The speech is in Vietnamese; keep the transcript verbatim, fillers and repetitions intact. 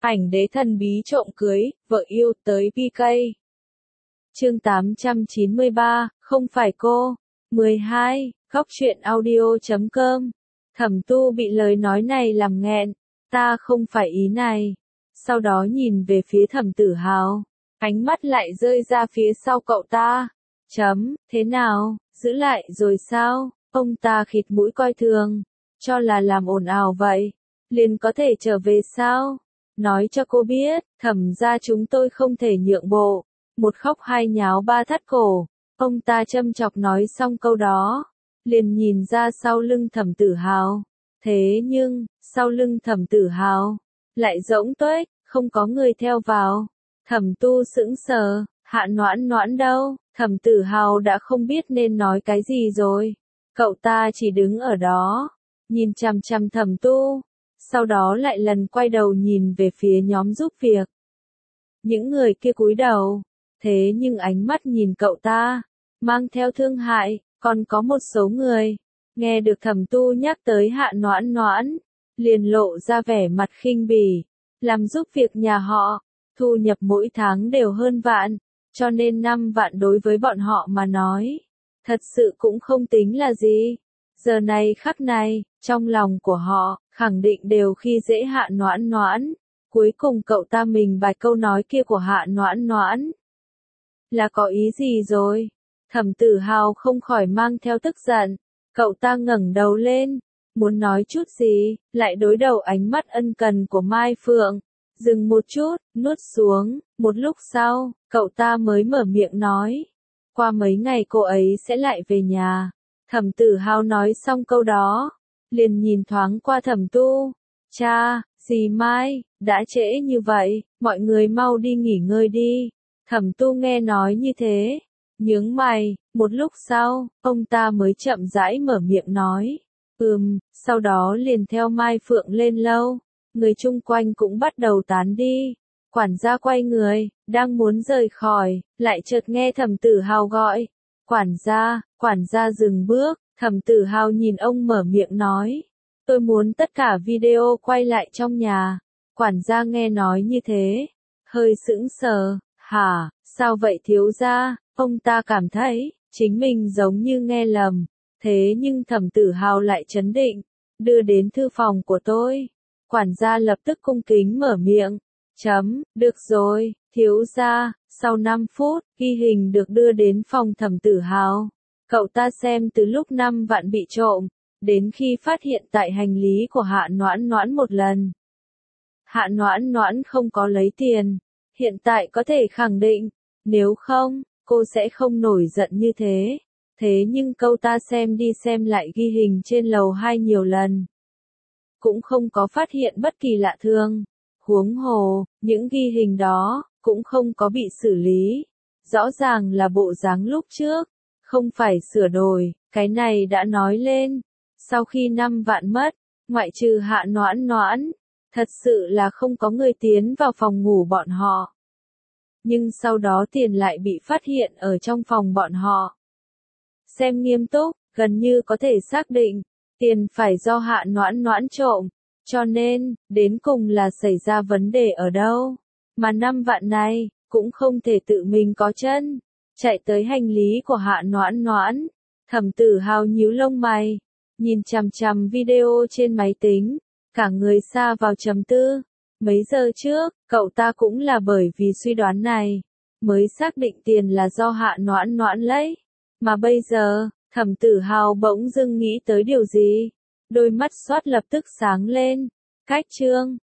Ảnh đế thần bí trộm cưới, vợ yêu tới pê ca. Chương tám trăm chín mươi ba, không phải cô. mười hai, góc truyện audio chấm com. Thẩm Tu bị lời nói này làm nghẹn, ta không phải ý này. Sau đó nhìn về phía Thẩm Tử Hào, ánh mắt lại rơi ra phía sau cậu ta. Chấm, thế nào, giữ lại rồi sao? Ông ta khịt mũi coi thường, cho là làm ồn ào vậy, liền có thể trở về sao? Nói cho cô biết, Thẩm gia chúng tôi không thể nhượng bộ. Một khóc hai nháo ba thắt cổ. Ông ta châm chọc nói xong câu đó, liền nhìn ra sau lưng Thẩm Tử Hào. Thế nhưng, sau lưng Thẩm Tử Hào lại rỗng tuếch, không có người theo vào. Thẩm Tu sững sờ, Hạ Noãn Noãn đâu? Thẩm Tử Hào đã không biết nên nói cái gì rồi. Cậu ta chỉ đứng ở đó, nhìn chằm chằm Thẩm Tu, sau đó lại lần quay đầu nhìn về phía nhóm giúp việc. Những người kia cúi đầu, thế nhưng ánh mắt nhìn cậu ta, mang theo thương hại. Còn có một số người, nghe được Thẩm Tu nhắc tới Hạ Noãn Noãn, liền lộ ra vẻ mặt khinh bỉ. Làm giúp việc nhà họ, thu nhập mỗi tháng đều hơn vạn, cho nên năm vạn đối với bọn họ mà nói, thật sự cũng không tính là gì. Giờ này khắc này, trong lòng của họ, khẳng định đều khi dễ Hạ Noãn Noãn. Cuối cùng cậu ta mình bài câu nói kia của Hạ Noãn Noãn là có ý gì rồi? Thẩm Tử Hào không khỏi mang theo tức giận. Cậu ta ngẩng đầu lên, muốn nói chút gì, lại đối đầu ánh mắt ân cần của Mai Phượng. Dừng một chút, nuốt xuống. Một lúc sau, cậu ta mới mở miệng nói, qua mấy ngày cô ấy sẽ lại về nhà. Thẩm Tử Hào nói xong câu đó, liền nhìn thoáng qua Thẩm Tu. Cha, dì Mai, đã trễ như vậy, mọi người mau đi nghỉ ngơi đi. Thẩm Tu nghe nói như thế, nhướng mày. Một lúc sau, ông ta mới chậm rãi mở miệng nói, ừm, sau đó liền theo Mai Phượng lên lâu. Người chung quanh cũng bắt đầu tán đi. Quản gia quay người, đang muốn rời khỏi, lại chợt nghe Thẩm Tử Hào gọi, quản gia. Quản gia dừng bước. Thẩm Tử Hào nhìn ông mở miệng nói, tôi muốn tất cả video quay lại trong nhà. Quản gia nghe nói như thế, hơi sững sờ. Hả, sao vậy thiếu gia? Ông ta cảm thấy, chính mình giống như nghe lầm. Thế nhưng Thẩm Tử Hào lại trấn định, đưa đến thư phòng của tôi. Quản gia lập tức cung kính mở miệng, chấm, được rồi, thiếu gia. Sau năm phút, ghi hình được đưa đến phòng Thẩm Tử Hào. Cậu ta xem từ lúc năm vạn bị trộm, đến khi phát hiện tại hành lý của Hạ Noãn Noãn một lần. Hạ Noãn Noãn không có lấy tiền, hiện tại có thể khẳng định, nếu không, cô sẽ không nổi giận như thế. Thế nhưng cậu ta xem đi xem lại ghi hình trên lầu hai nhiều lần, cũng không có phát hiện bất kỳ lạ thường. Huống hồ, những ghi hình đó, cũng không có bị xử lý. Rõ ràng là bộ dáng lúc trước, không phải sửa đổi. Cái này đã nói lên, sau khi năm vạn mất, ngoại trừ Hạ Noãn Noãn, thật sự là không có người tiến vào phòng ngủ bọn họ. Nhưng sau đó tiền lại bị phát hiện ở trong phòng bọn họ. Xem nghiêm túc, gần như có thể xác định, tiền phải do Hạ Noãn Noãn trộm. Cho nên, đến cùng là xảy ra vấn đề ở đâu? Mà năm vạn này, cũng không thể tự mình có chân chạy tới hành lý của Hạ Noãn Noãn. Thẩm Tử Hào nhíu lông mày, nhìn chằm chằm video trên máy tính, cả người sa vào trầm tư. Mấy giờ trước, cậu ta cũng là bởi vì suy đoán này, mới xác định tiền là do Hạ Noãn Noãn lấy. Mà bây giờ, Thẩm Tử Hào bỗng dưng nghĩ tới điều gì, đôi mắt xoát lập tức sáng lên. Cách chương